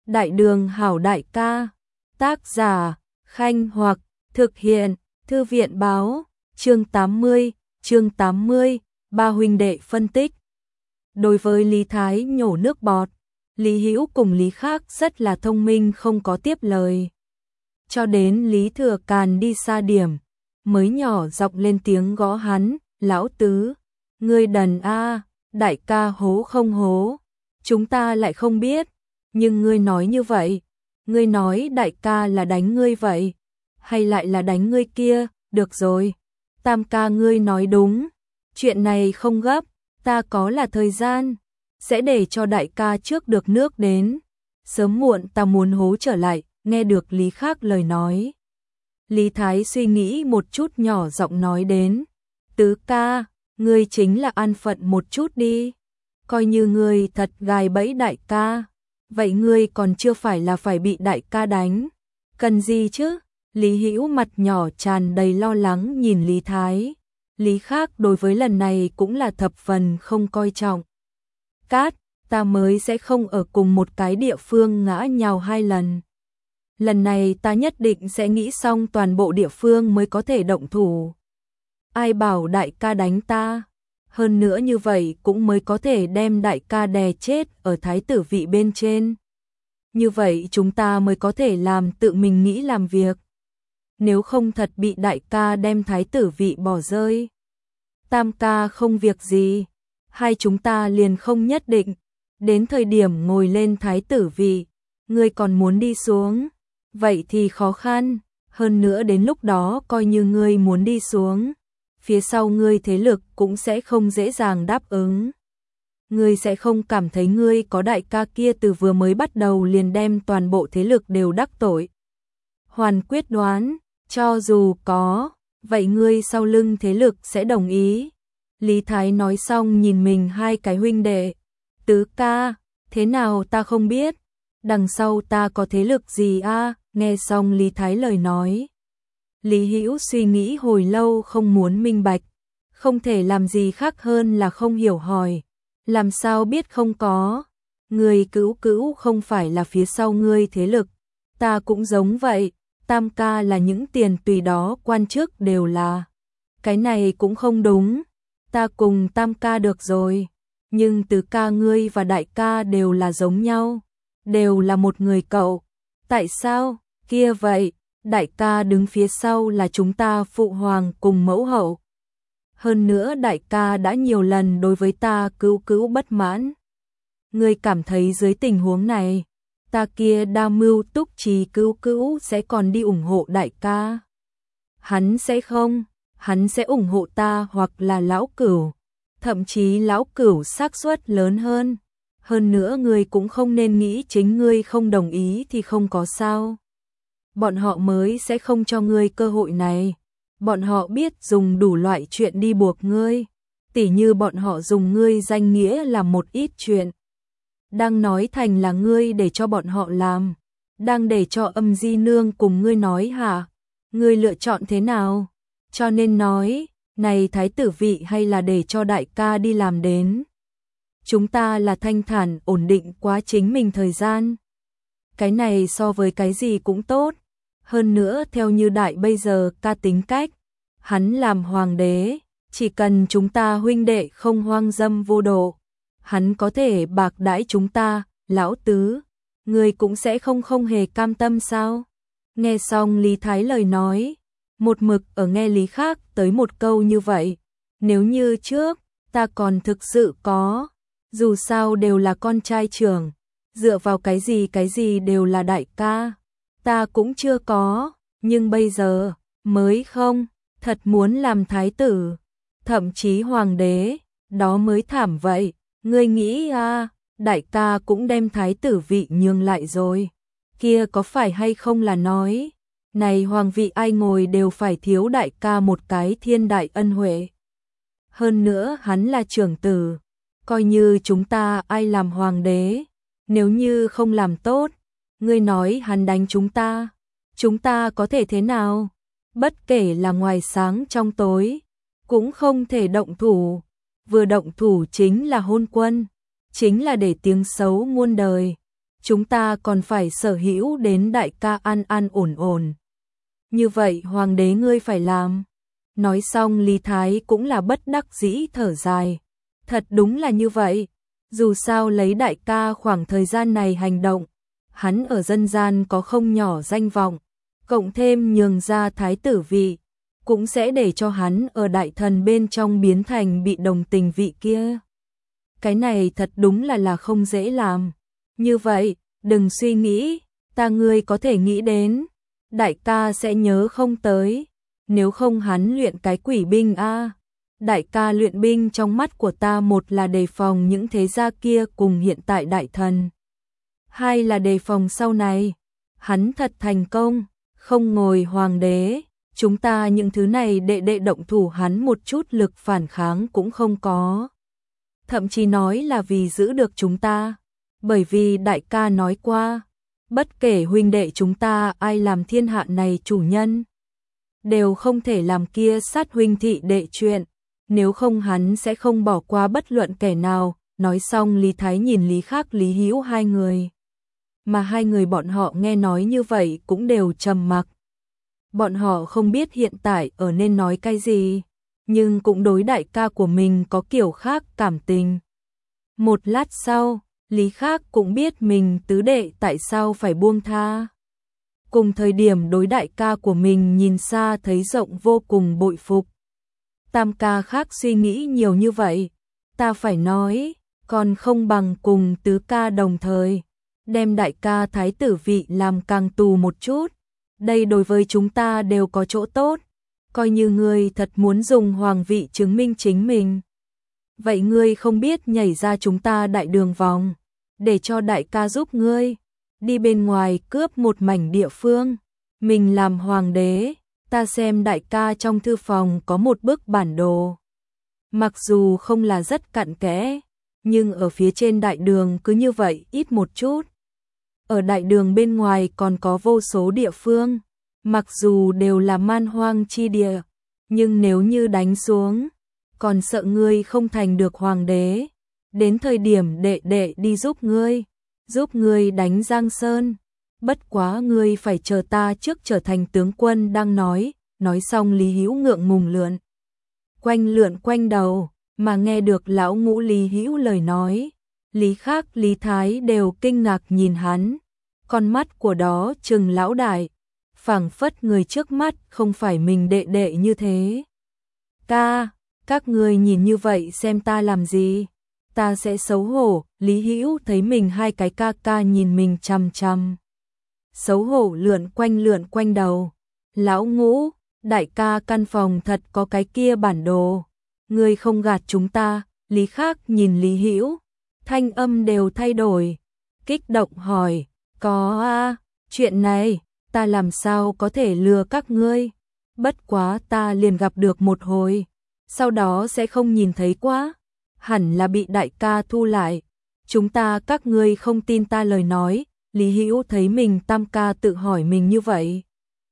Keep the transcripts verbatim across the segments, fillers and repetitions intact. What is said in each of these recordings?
Đại đường hảo đại ca. Tác giả, Khanh Hoặc, thực hiện, Thư viện báo, chương tám mươi, chương tám mươi, ba huynh đệ phân tích. Đối với Lý Thái nhổ nước bọt, Lý Hữu cùng Lý Khác rất là thông minh không có tiếp lời. Cho đến Lý Thừa Càn đi xa điểm, mới nhỏ giọng lên tiếng gõ hắn, lão tứ, ngươi đần a, đại ca hố không hố, chúng ta lại không biết, nhưng ngươi nói như vậy, ngươi nói đại ca là đánh ngươi vậy, hay lại là đánh ngươi kia, được rồi, tam ca ngươi nói đúng, chuyện này không gấp, ta có là thời gian, sẽ để cho đại ca trước được nước đến, sớm muộn ta muốn hố trở lại, nghe được Lý Khác lời nói. Lý Thái suy nghĩ một chút nhỏ giọng nói đến, tứ ca, ngươi chính là an phận một chút đi, coi như ngươi thật gài bẫy đại ca, vậy ngươi còn chưa phải là phải bị đại ca đánh, cần gì chứ? Lý Hữu mặt nhỏ tràn đầy lo lắng nhìn Lý Thái. Lý Khác đối với lần này cũng là thập phần không coi trọng. Cát, ta mới sẽ không ở cùng một cái địa phương ngã nhào hai lần. Lần này ta nhất định sẽ nghĩ xong toàn bộ địa phương mới có thể động thủ. Ai bảo đại ca đánh ta? Hơn nữa như vậy cũng mới có thể đem đại ca đè chết ở thái tử vị bên trên. Như vậy chúng ta mới có thể làm tự mình nghĩ làm việc. Nếu không thật bị đại ca đem thái tử vị bỏ rơi. Tam ca không việc gì, hai chúng ta liền không nhất định. Đến thời điểm ngồi lên thái tử vị, ngươi còn muốn đi xuống, vậy thì khó khăn. Hơn nữa đến lúc đó coi như ngươi muốn đi xuống, phía sau ngươi thế lực cũng sẽ không dễ dàng đáp ứng. Ngươi sẽ không cảm thấy ngươi có đại ca kia từ vừa mới bắt đầu liền đem toàn bộ thế lực đều đắc tội. Hoàn quyết đoán, cho dù có, vậy ngươi sau lưng thế lực sẽ đồng ý. Lý Thái nói xong nhìn mình hai cái huynh đệ. Tứ ca, thế nào ta không biết, đằng sau ta có thế lực gì a? Nghe xong Lý Thái lời nói. Lý Hữu suy nghĩ hồi lâu không muốn minh bạch, không thể làm gì khác hơn là không hiểu hỏi. Làm sao biết không có, người Cữu Cữu không phải là phía sau ngươi thế lực, ta cũng giống vậy, tam ca là những tiền tùy đó quan chức đều là. Cái này cũng không đúng, ta cùng tam ca được rồi, nhưng tứ ca ngươi và đại ca đều là giống nhau, đều là một người cậu. Tại sao? Kia vậy, đại ca đứng phía sau là chúng ta phụ hoàng cùng mẫu hậu. Hơn nữa đại ca đã nhiều lần đối với ta Cữu Cữu bất mãn. Ngươi cảm thấy dưới tình huống này, ta kia đa mưu túc trí Cữu Cữu sẽ còn đi ủng hộ đại ca? Hắn sẽ không, hắn sẽ ủng hộ ta hoặc là lão Cửu, thậm chí lão Cửu xác suất lớn hơn. Hơn nữa ngươi cũng không nên nghĩ chính ngươi không đồng ý thì không có sao. Bọn họ mới sẽ không cho ngươi cơ hội này. Bọn họ biết dùng đủ loại chuyện đi buộc ngươi, tỉ như bọn họ dùng ngươi danh nghĩa làm một ít chuyện. Đang nói thành là ngươi để cho bọn họ làm, đang để cho Âm Di Nương cùng ngươi nói hả? Ngươi lựa chọn thế nào? Cho nên nói, này thái tử vị hay là để cho đại ca đi làm đến. Chúng ta là thanh thản ổn định quá chính mình thời gian. Cái này so với cái gì cũng tốt. Hơn nữa theo như đại bây giờ ca tính cách, hắn làm hoàng đế, chỉ cần chúng ta huynh đệ không hoang dâm vô độ, hắn có thể bạc đãi chúng ta, lão tứ, người cũng sẽ không không hề cam tâm sao? Nghe xong Lý Thái lời nói, một mực ở nghe Lý Khác tới một câu như vậy, nếu như trước, ta còn thực sự có, dù sao đều là con trai trưởng, dựa vào cái gì cái gì đều là đại ca. Ta cũng chưa có, nhưng bây giờ, mới không, thật muốn làm thái tử, thậm chí hoàng đế, đó mới thảm vậy. Ngươi nghĩ à, đại ca cũng đem thái tử vị nhường lại rồi, kia có phải hay không là nói, này hoàng vị ai ngồi đều phải thiếu đại ca một cái thiên đại ân huệ. Hơn nữa hắn là trưởng tử, coi như chúng ta ai làm hoàng đế, nếu như không làm tốt, ngươi nói hắn đánh chúng ta, chúng ta có thể thế nào? Bất kể là ngoài sáng trong tối, cũng không thể động thủ. Vừa động thủ chính là hôn quân, chính là để tiếng xấu muôn đời. chúng ta còn phải sở hữu đến đại ca an an ổn ổn. Như vậy hoàng đế ngươi phải làm. Nói xong Lý Thái cũng là bất đắc dĩ thở dài. Thật đúng là như vậy. Dù sao lấy đại ca khoảng thời gian này hành động, hắn ở dân gian có không nhỏ danh vọng, cộng thêm nhường ra thái tử vị, cũng sẽ để cho hắn ở đại thần bên trong biến thành bị đồng tình vị kia. Cái này thật đúng là là không dễ làm. Như vậy, đừng suy nghĩ, ta ngươi có thể nghĩ đến, đại ca sẽ nhớ không tới, nếu không hắn luyện cái quỷ binh a. Đại ca luyện binh trong mắt của ta một là đề phòng những thế gia kia cùng hiện tại đại thần, hai là đề phòng sau này hắn thật thành công, không ngồi hoàng đế, chúng ta những thứ này đệ đệ động thủ hắn một chút lực phản kháng cũng không có. Thậm chí nói là vì giữ được chúng ta, bởi vì đại ca nói qua, bất kể huynh đệ chúng ta ai làm thiên hạ này chủ nhân, đều không thể làm kia sát huynh thị đệ chuyện, nếu không hắn sẽ không bỏ qua bất luận kẻ nào. Nói xong Lý Thái nhìn Lý Khắc Lý Hữu hai người, mà hai người bọn họ nghe nói như vậy cũng đều trầm mặc. Bọn họ không biết hiện tại ở nên nói cái gì, nhưng cũng đối đại ca của mình có kiểu khác cảm tình. Một lát sau, Lý Khắc cũng biết mình tứ đệ tại sao phải buông tha. Cùng thời điểm đối đại ca của mình nhìn xa thấy rộng vô cùng bội phục. Tam ca khác suy nghĩ nhiều như vậy, ta phải nói, còn không bằng cùng tứ ca đồng thời, đem đại ca thái tử vị làm càng tù một chút. Đây đối với chúng ta đều có chỗ tốt, coi như ngươi thật muốn dùng hoàng vị chứng minh chính mình. Vậy ngươi không biết nhảy ra chúng ta đại đường vòng, để cho đại ca giúp ngươi, đi bên ngoài cướp một mảnh địa phương, mình làm hoàng đế. Ta xem đại ca trong thư phòng có một bức bản đồ. Mặc dù không là rất cặn kẽ, nhưng ở phía trên đại đường cứ như vậy ít một chút. Ở đại đường bên ngoài còn có vô số địa phương, mặc dù đều là man hoang chi địa, nhưng nếu như đánh xuống, còn sợ ngươi không thành được hoàng đế. Đến thời điểm đệ đệ đi giúp ngươi, giúp ngươi đánh Giang Sơn. Bất quá ngươi phải chờ ta trước trở thành tướng quân đang nói. Nói xong Lý Hữu ngượng ngùng lượn quanh lượn quanh đầu, mà nghe được lão ngũ Lý Hữu lời nói, Lý Khắc Lý Thái đều kinh ngạc nhìn hắn, con mắt của đó trừng lão đại, phảng phất người trước mắt không phải mình đệ đệ như thế. Ca, các ngươi nhìn như vậy xem ta làm gì? Ta sẽ xấu hổ. Lý Hữu thấy mình hai cái ca ca nhìn mình chằm chằm, xấu hổ lượn quanh lượn quanh đầu. Lão ngũ, đại ca căn phòng thật có cái kia bản đồ, ngươi không gạt chúng ta. Lý Khắc nhìn Lý Hữu, thanh âm đều thay đổi, kích động hỏi, có a, chuyện này, ta làm sao có thể lừa các ngươi, bất quá ta liền gặp được một hồi, sau đó sẽ không nhìn thấy quá, hẳn là bị đại ca thu lại, chúng ta các ngươi không tin ta lời nói. Lý Hữu thấy mình tam ca tự hỏi mình như vậy,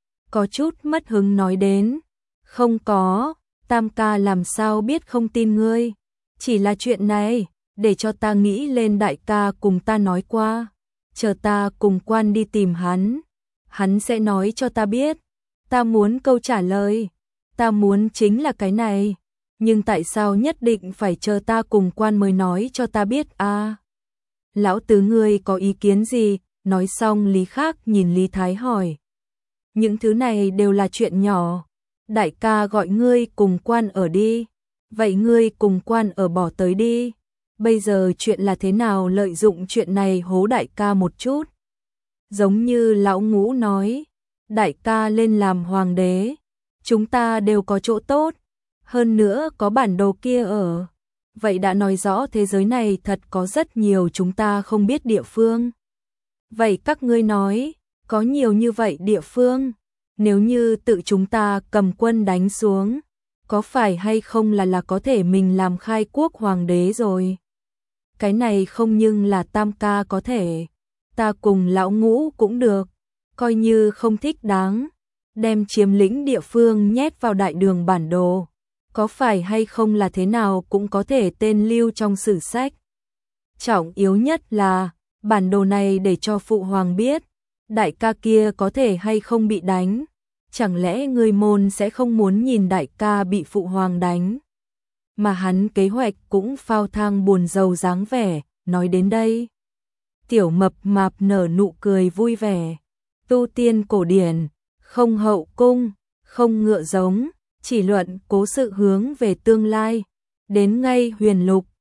có chút mất hứng nói đến, không có, tam ca làm sao biết không tin ngươi, chỉ là chuyện này, để cho ta nghĩ lên đại ca cùng ta nói qua, chờ ta cùng quan đi tìm hắn, hắn sẽ nói cho ta biết, ta muốn câu trả lời, ta muốn chính là cái này, nhưng tại sao nhất định phải chờ ta cùng quan mới nói cho ta biết a? À, lão tứ ngươi có ý kiến gì? Nói xong Lý Khắc nhìn Lý Thái hỏi, những thứ này đều là chuyện nhỏ, đại ca gọi ngươi cùng quan ở đi, vậy ngươi cùng quan ở bỏ tới đi, bây giờ chuyện là thế nào lợi dụng chuyện này hố đại ca một chút. Giống như lão ngũ nói, đại ca lên làm hoàng đế, chúng ta đều có chỗ tốt, hơn nữa có bản đồ kia ở, vậy đã nói rõ thế giới này thật có rất nhiều chúng ta không biết địa phương. Vậy các ngươi nói, có nhiều như vậy địa phương, nếu như tự chúng ta cầm quân đánh xuống, có phải hay không là là có thể mình làm khai quốc hoàng đế rồi? Cái này không nhưng là tam ca có thể, ta cùng lão ngũ cũng được, coi như không thích đáng, đem chiếm lĩnh địa phương nhét vào đại đường bản đồ, có phải hay không là thế nào cũng có thể tên lưu trong sử sách. Trọng yếu nhất là, bản đồ này để cho phụ hoàng biết, đại ca kia có thể hay không bị đánh. Chẳng lẽ ngươi môn sẽ không muốn nhìn đại ca bị phụ hoàng đánh? Mà hắn kế hoạch cũng phao thang buồn rầu dáng vẻ, nói đến đây. Tiểu mập mạp nở nụ cười vui vẻ. Tu tiên cổ điển, không hậu cung, không ngựa giống, chỉ luận cố sự hướng về tương lai. Đến ngay huyền lục,